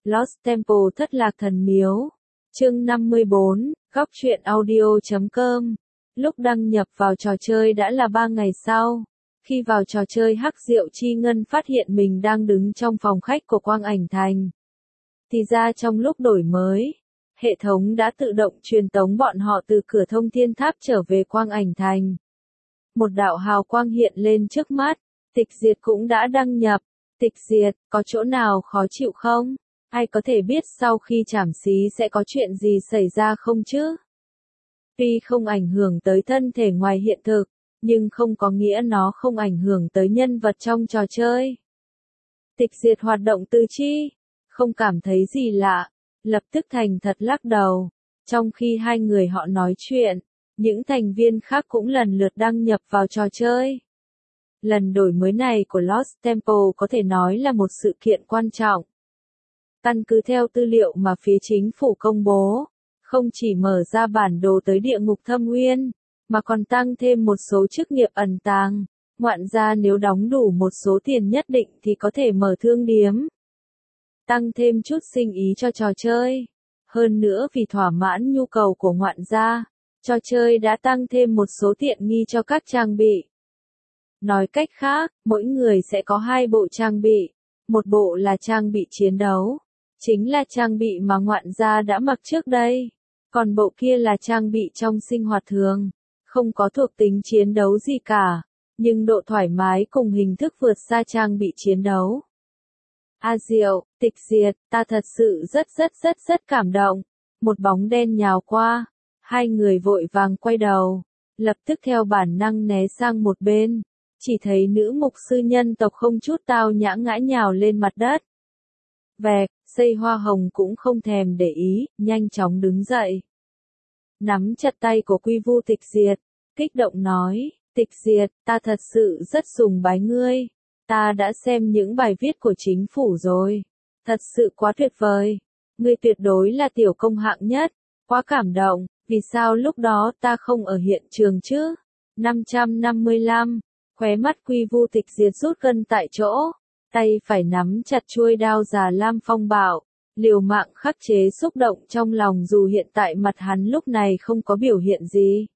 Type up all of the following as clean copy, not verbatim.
Lost Temple thất lạc thần miếu. Chương 54, góc truyện audio.com. Lúc đăng nhập vào trò chơi đã là 3 ngày sau. Khi vào trò chơi Hắc Diệu Chi Ngân phát hiện mình đang đứng trong phòng khách của Quang Ảnh Thành. Thì ra trong lúc đổi mới, hệ thống đã tự động truyền tống bọn họ từ cửa thông thiên tháp trở về Quang Ảnh Thành. Một đạo hào quang hiện lên trước mắt, Tịch Diệt cũng đã đăng nhập. Tịch Diệt, có chỗ nào khó chịu không? Ai có thể biết sau khi trảm xí sẽ có chuyện gì xảy ra không chứ? Tuy không ảnh hưởng tới thân thể ngoài hiện thực, nhưng không có nghĩa nó không ảnh hưởng tới nhân vật trong trò chơi. Tịch Diệt hoạt động tư chi, không cảm thấy gì lạ, lập tức thành thật lắc đầu. Trong khi hai người họ nói chuyện, những thành viên khác cũng lần lượt đăng nhập vào trò chơi. Lần đổi mới này của Lost Temple có thể nói là một sự kiện quan trọng. Căn cứ theo tư liệu mà phía chính phủ công bố, không chỉ mở ra bản đồ tới địa ngục Thâm Uyên, mà còn tăng thêm một số chức nghiệp ẩn tàng. Ngoạn gia nếu đóng đủ một số tiền nhất định thì có thể mở thương điếm. Tăng thêm chút sinh ý cho trò chơi. Hơn nữa vì thỏa mãn nhu cầu của ngoạn gia, trò chơi đã tăng thêm một số tiện nghi cho các trang bị. Nói cách khác, mỗi người sẽ có 2 bộ trang bị. Một bộ là trang bị chiến đấu, chính là trang bị mà ngoạn gia đã mặc trước đây. Còn bộ kia là trang bị trong sinh hoạt thường, không có thuộc tính chiến đấu gì cả, nhưng độ thoải mái cùng hình thức vượt xa trang bị chiến đấu. Diệu, Tịch Diệt, ta thật sự rất cảm động. Một bóng đen nhào qua, hai người vội vàng quay đầu, lập tức theo bản năng né sang một bên, chỉ thấy nữ mục sư nhân tộc không chút tao nhã ngã nhào lên mặt đất. Vẹc, Xây Hoa Hồng cũng không thèm để ý, nhanh chóng đứng dậy. Nắm chặt tay của Quy Vu Tịch Diệt, kích động nói, Tịch Diệt, ta thật sự rất sùng bái ngươi. Ta đã xem những bài viết của chính phủ rồi. Thật sự quá tuyệt vời. Ngươi tuyệt đối là tiểu công hạng nhất. Quá cảm động, vì sao lúc đó ta không ở hiện trường chứ? 555, khóe mắt Quy Vu Tịch Diệt rút gân tại chỗ. Tay phải nắm chặt chuôi đao già lam phong bạo, liều mạng khắc chế xúc động trong lòng dù hiện tại mặt hắn lúc này không có biểu hiện gì.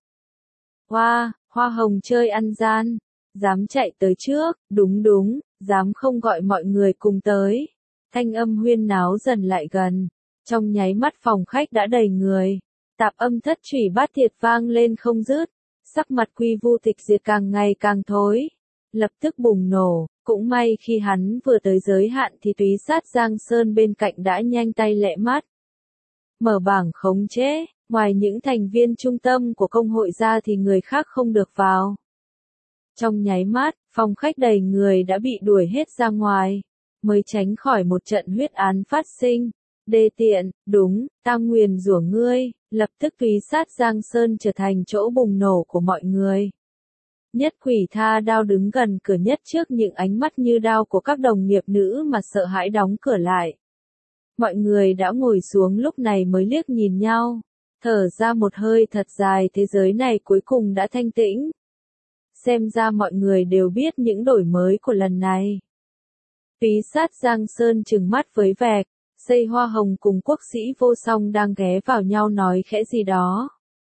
Hoa hồng chơi ăn gian, dám chạy tới trước, đúng, dám không gọi mọi người cùng tới. Thanh âm huyên náo dần lại gần, trong nháy mắt phòng khách đã đầy người, tạp âm thất chủy bát thiệt vang lên không dứt, sắc mặt Quy Vu Tịch Diệt càng ngày càng thối, lập tức bùng nổ. Cũng may khi hắn vừa tới giới hạn thì túy sát Giang Sơn bên cạnh đã nhanh tay lẹ mắt. Mở bảng khống chế, ngoài những thành viên trung tâm của công hội ra thì người khác không được vào. Trong nháy mắt, phòng khách đầy người đã bị đuổi hết ra ngoài, mới tránh khỏi một trận huyết án phát sinh. Đê tiện, đúng, ta nguyền rủa ngươi, lập tức túy sát Giang Sơn trở thành chỗ bùng nổ của mọi người. Nhất Quỷ tha đao đứng gần cửa nhất trước những ánh mắt như đao của các đồng nghiệp nữ mà sợ hãi đóng cửa lại. Mọi người đã ngồi xuống lúc này mới liếc nhìn nhau, thở ra một hơi thật dài, thế giới này cuối cùng đã thanh tĩnh. Xem ra mọi người đều biết những đổi mới của lần này. Túy sát Giang Sơn trừng mắt với Vẹc, Xây Hoa Hồng cùng Quốc sĩ Vô Song đang ghé vào nhau nói khẽ gì đó.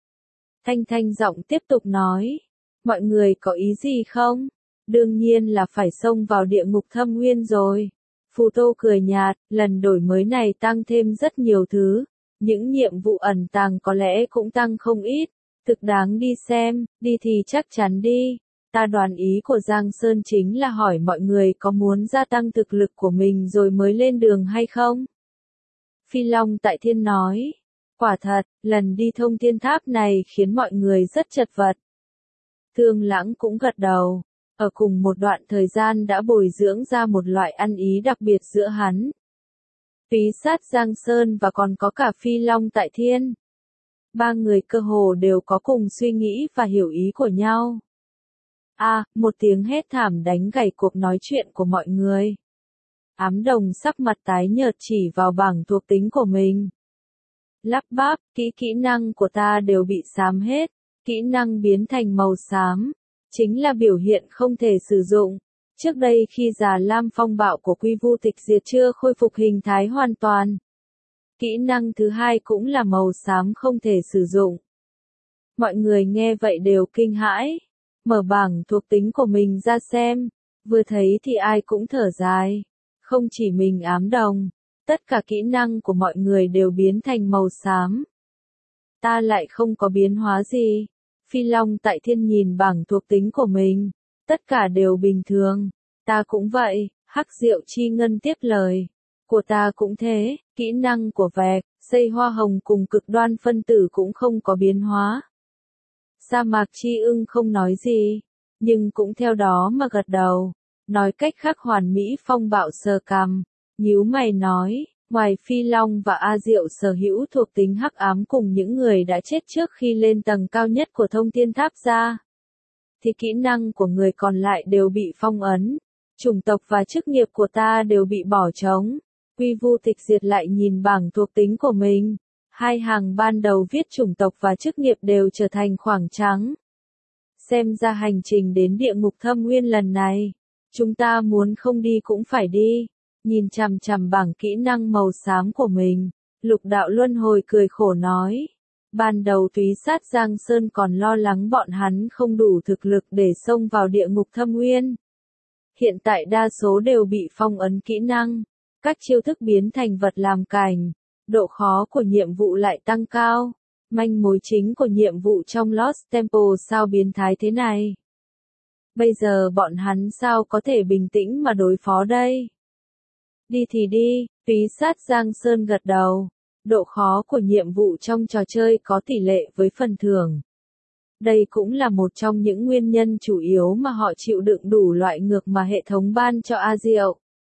Thanh giọng tiếp tục nói. Mọi người có ý gì không? Đương nhiên là phải xông vào địa ngục Thâm Uyên rồi. Phù Tô cười nhạt, lần đổi mới này tăng thêm rất nhiều thứ. Những nhiệm vụ ẩn tàng có lẽ cũng tăng không ít. Thực đáng đi xem, đi thì chắc chắn đi. Ta đoán ý của Giang Sơn chính là hỏi mọi người có muốn gia tăng thực lực của mình rồi mới lên đường hay không? Phi Long Tại Thiên nói. Quả thật, lần đi thông thiên tháp này khiến mọi người rất chật vật. Thương Lãng cũng gật đầu, ở cùng một đoạn thời gian đã bồi dưỡng ra một loại ăn ý đặc biệt giữa hắn. Túy sát Giang Sơn và còn có cả Phi Long Tại Thiên. 3 người cơ hồ đều có cùng suy nghĩ và hiểu ý của nhau. Một tiếng hét thảm đánh gãy cuộc nói chuyện của mọi người. Ám Đồng sắc mặt tái nhợt chỉ vào bảng thuộc tính của mình. Lắp bắp, kỹ năng của ta đều bị xám hết. Kỹ năng biến thành màu xám, chính là biểu hiện không thể sử dụng. Trước đây khi Già Lam phong bạo của Quy Vu tịch diệt chưa khôi phục hình thái hoàn toàn. Kỹ năng thứ hai cũng là màu xám không thể sử dụng. Mọi người nghe vậy đều kinh hãi. Mở bảng thuộc tính của mình ra xem. Vừa thấy thì ai cũng thở dài. Không chỉ mình ám đồng. Tất cả kỹ năng của mọi người đều biến thành màu xám. Ta lại không có biến hóa gì. Phi Long tại thiên nhìn bảng thuộc tính của mình. Tất cả đều bình thường. Ta cũng vậy. Hắc Diệu Chi Ngân tiếp lời. Của ta cũng thế. Kỹ năng của vẹt, xây hoa hồng cùng cực đoan phân tử cũng không có biến hóa. Sa mạc chi ưng không nói gì. Nhưng cũng theo đó mà gật đầu. Nói cách khác Hoàn Mỹ phong bạo sờ cằm. Nhíu mày nói. Ngoài Phi Long và A Diệu sở hữu thuộc tính hắc ám cùng những người đã chết trước khi lên tầng cao nhất của thông thiên tháp ra, thì kỹ năng của người còn lại đều bị phong ấn. Chủng tộc và chức nghiệp của ta đều bị bỏ trống. Quy Vu tịch diệt lại nhìn bảng thuộc tính của mình. Hai hàng ban đầu viết chủng tộc và chức nghiệp đều trở thành khoảng trắng. Xem ra hành trình đến địa ngục thâm nguyên lần này, chúng ta muốn không đi cũng phải đi. Nhìn chằm chằm bảng kỹ năng màu xám của mình, Lục Đạo Luân Hồi cười khổ nói. Ban đầu Túy Sát Giang Sơn còn lo lắng bọn hắn không đủ thực lực để xông vào địa ngục thâm nguyên. Hiện tại đa số đều bị phong ấn kỹ năng, các chiêu thức biến thành vật làm cành, độ khó của nhiệm vụ lại tăng cao. Manh mối chính của nhiệm vụ trong Lost Temple sao biến thái thế này? Bây giờ bọn hắn sao có thể bình tĩnh mà đối phó đây? Đi thì đi, Túy Sát Giang Sơn gật đầu. Độ khó của nhiệm vụ trong trò chơi có tỷ lệ với phần thưởng. Đây cũng là một trong những nguyên nhân chủ yếu mà họ chịu đựng đủ loại ngược mà hệ thống ban cho A Diệu.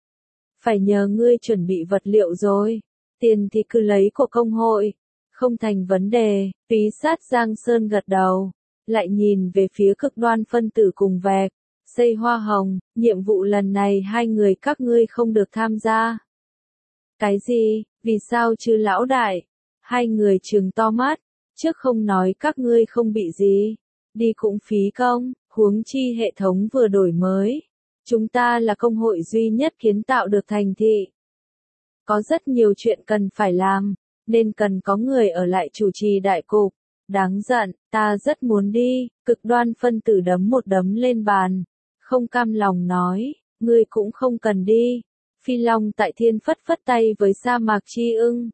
Phải nhờ ngươi chuẩn bị vật liệu rồi. Tiền thì cứ lấy của công hội. Không thành vấn đề, Túy Sát Giang Sơn gật đầu. Lại nhìn về phía cực đoan phân tử cùng vẹt, xây hoa hồng, nhiệm vụ lần này hai người các ngươi không được tham gia. Cái gì, vì sao chứ lão đại? Hai người trừng to mắt, trước không nói các ngươi không bị gì, đi cũng phí công, huống chi hệ thống vừa đổi mới. Chúng ta là công hội duy nhất kiến tạo được thành thị. Có rất nhiều chuyện cần phải làm, nên cần có người ở lại chủ trì đại cục. Đáng giận, ta rất muốn đi, cực đoan phân tử đấm một đấm lên bàn. Không cam lòng nói, ngươi cũng không cần đi. Phi Long tại thiên phất phất tay với sa mạc chi ưng.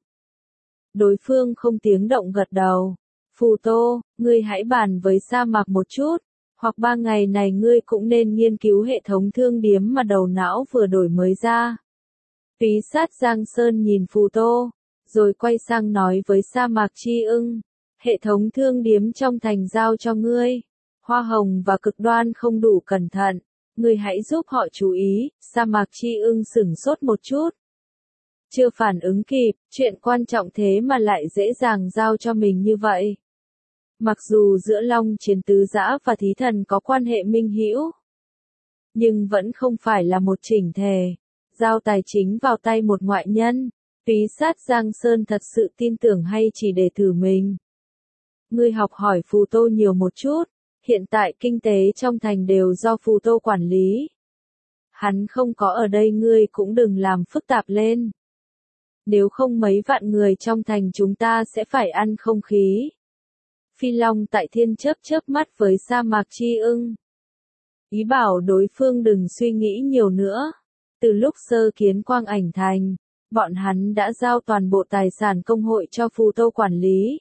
Đối phương không tiếng động gật đầu. Phù Tô, ngươi hãy bàn với sa mạc một chút. Hoặc 3 ngày này ngươi cũng nên nghiên cứu hệ thống thương điếm mà đầu não vừa đổi mới ra. Túy Sát Giang Sơn nhìn Phù Tô, rồi quay sang nói với sa mạc chi ưng. Hệ thống thương điếm trong thành giao cho ngươi. Hoa hồng và cực đoan không đủ cẩn thận. Ngươi hãy giúp họ chú ý. Sa mạc chi ưng sửng sốt một chút. Chưa phản ứng kịp, chuyện quan trọng thế mà lại dễ dàng giao cho mình như vậy. Mặc dù giữa Long Chiến Tứ Dã và Thí Thần có quan hệ minh hữu, nhưng vẫn không phải là một chỉnh thể. Giao tài chính vào tay một ngoại nhân, Túy Sát Giang Sơn thật sự tin tưởng hay chỉ để thử mình? Ngươi học hỏi Phù Tô nhiều một chút, hiện tại kinh tế trong thành đều do Phù Tô quản lý. Hắn không có ở đây ngươi cũng đừng làm phức tạp lên. Nếu không mấy vạn người trong thành chúng ta sẽ phải ăn không khí. Phi Long tại thiên chớp chớp mắt với sa mạc chi ưng. Ý bảo đối phương đừng suy nghĩ nhiều nữa. Từ lúc sơ kiến Quang Ảnh Thành, bọn hắn đã giao toàn bộ tài sản công hội cho Phù Tô quản lý.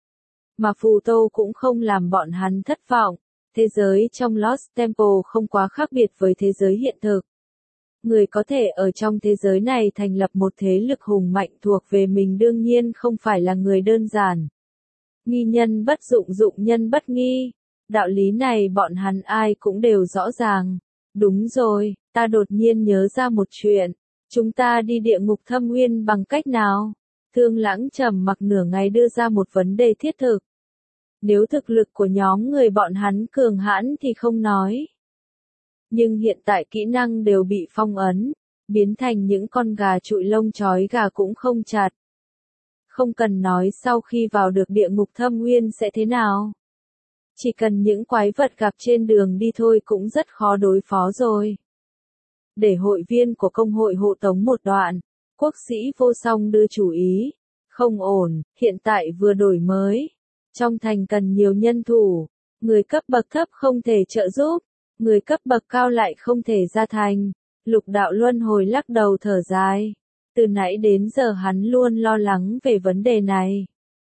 Mà Phù Tô cũng không làm bọn hắn thất vọng. Thế giới trong Lost Temple không quá khác biệt với thế giới hiện thực. Người có thể ở trong thế giới này thành lập một thế lực hùng mạnh thuộc về mình đương nhiên không phải là người đơn giản. Nghi nhân bất dụng, dụng nhân bất nghi. Đạo lý này bọn hắn ai cũng đều rõ ràng. Đúng rồi, ta đột nhiên nhớ ra một chuyện. Chúng ta đi địa ngục thâm nguyên bằng cách nào? Thương Lãng trầm mặc nửa ngày đưa ra một vấn đề thiết thực. Nếu thực lực của nhóm người bọn hắn cường hãn thì không nói. Nhưng hiện tại kỹ năng đều bị phong ấn, biến thành những con gà trụi lông chói gà cũng không chặt. Không cần nói sau khi vào được địa ngục thâm nguyên sẽ thế nào. Chỉ cần những quái vật gặp trên đường đi thôi cũng rất khó đối phó rồi. để hội viên của công hội hộ tống một đoạn. Quốc sĩ vô song đưa chủ ý. Không ổn, hiện tại vừa đổi mới. Trong thành cần nhiều nhân thủ. Người cấp bậc thấp không thể trợ giúp. Người cấp bậc cao lại không thể ra thành. Lục đạo luân hồi lắc đầu thở dài. Từ nãy đến giờ hắn luôn lo lắng về vấn đề này.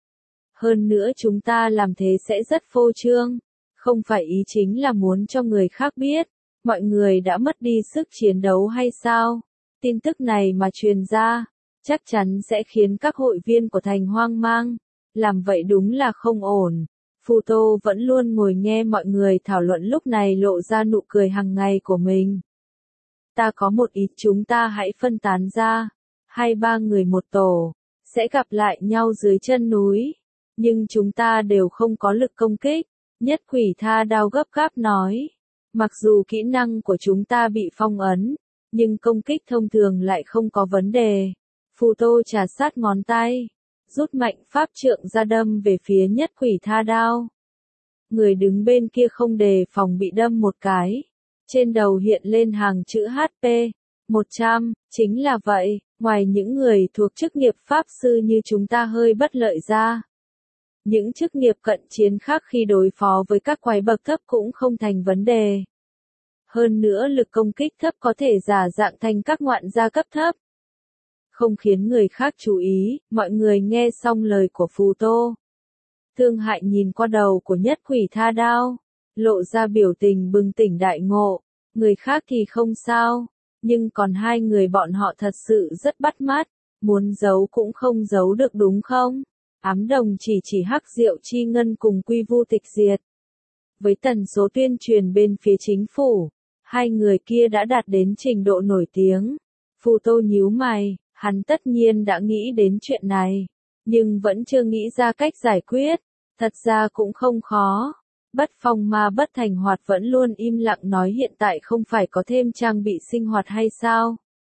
Hơn nữa chúng ta làm thế sẽ rất phô trương. Không phải ý chính là muốn cho người khác biết. Mọi người đã mất đi sức chiến đấu hay sao? Tin tức này mà truyền ra, chắc chắn sẽ khiến các hội viên của thành hoang mang. Làm vậy đúng là không ổn. Phù Tô vẫn luôn ngồi nghe mọi người thảo luận lúc này lộ ra nụ cười hàng ngày của mình. Ta có một ý, chúng ta hãy phân tán ra. 2-3 người một tổ, sẽ gặp lại nhau dưới chân núi. Nhưng chúng ta đều không có lực công kích. Nhất Quỷ Tha Đao gấp gáp nói. Mặc dù kỹ năng của chúng ta bị phong ấn, nhưng công kích thông thường lại không có vấn đề. Phù Tô trà sát ngón tay, rút mạnh pháp trượng ra đâm về phía Nhất Quỷ Tha Đao. Người đứng bên kia không đề phòng bị đâm một cái. Trên đầu hiện lên hàng chữ HP 100, chính là vậy, ngoài những người thuộc chức nghiệp pháp sư như chúng ta hơi bất lợi ra. Những chức nghiệp cận chiến khác khi đối phó với các quái bậc thấp cũng không thành vấn đề. Hơn nữa lực công kích thấp có thể giả dạng thành các ngoạn gia cấp thấp. Không khiến người khác chú ý, mọi người nghe xong lời của Phù Tô. Thương hại nhìn qua đầu của Nhất Quỷ Tha Đao, lộ ra biểu tình bừng tỉnh đại ngộ. Người khác thì không sao, nhưng còn hai người bọn họ thật sự rất bắt mắt, muốn giấu cũng không giấu được đúng không? Ám Đồng chỉ Hắc Diệu Chi Ngân cùng Quy Vu Tịch Diệt. Với tần số tuyên truyền bên phía chính phủ, hai người kia đã đạt đến trình độ nổi tiếng. Phù Tô nhíu mày, hắn tất nhiên đã nghĩ đến chuyện này, nhưng vẫn chưa nghĩ ra cách giải quyết. Thật ra cũng không khó. Bất Phong Ma Bất Thành Hoạt vẫn luôn im lặng nói hiện tại không phải có thêm trang bị sinh hoạt hay sao?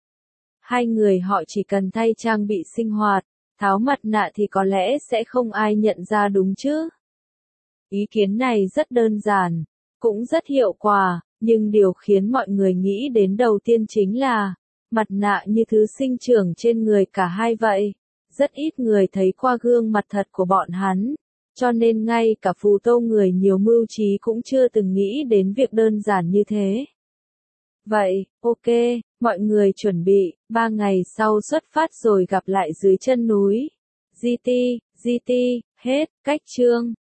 Hai người họ chỉ cần thay trang bị sinh hoạt, tháo mặt nạ thì có lẽ sẽ không ai nhận ra đúng chứ? Ý kiến này rất đơn giản, cũng rất hiệu quả, nhưng điều khiến mọi người nghĩ đến đầu tiên chính là mặt nạ như thứ sinh trưởng trên người cả hai vậy. Rất ít người thấy qua gương mặt thật của bọn hắn. Cho nên ngay cả Phù Tô người nhiều mưu trí cũng chưa từng nghĩ đến việc đơn giản như thế. Vậy, ok, mọi người chuẩn bị, 3 ngày sau xuất phát rồi gặp lại dưới chân núi. GT, hết, cách chương.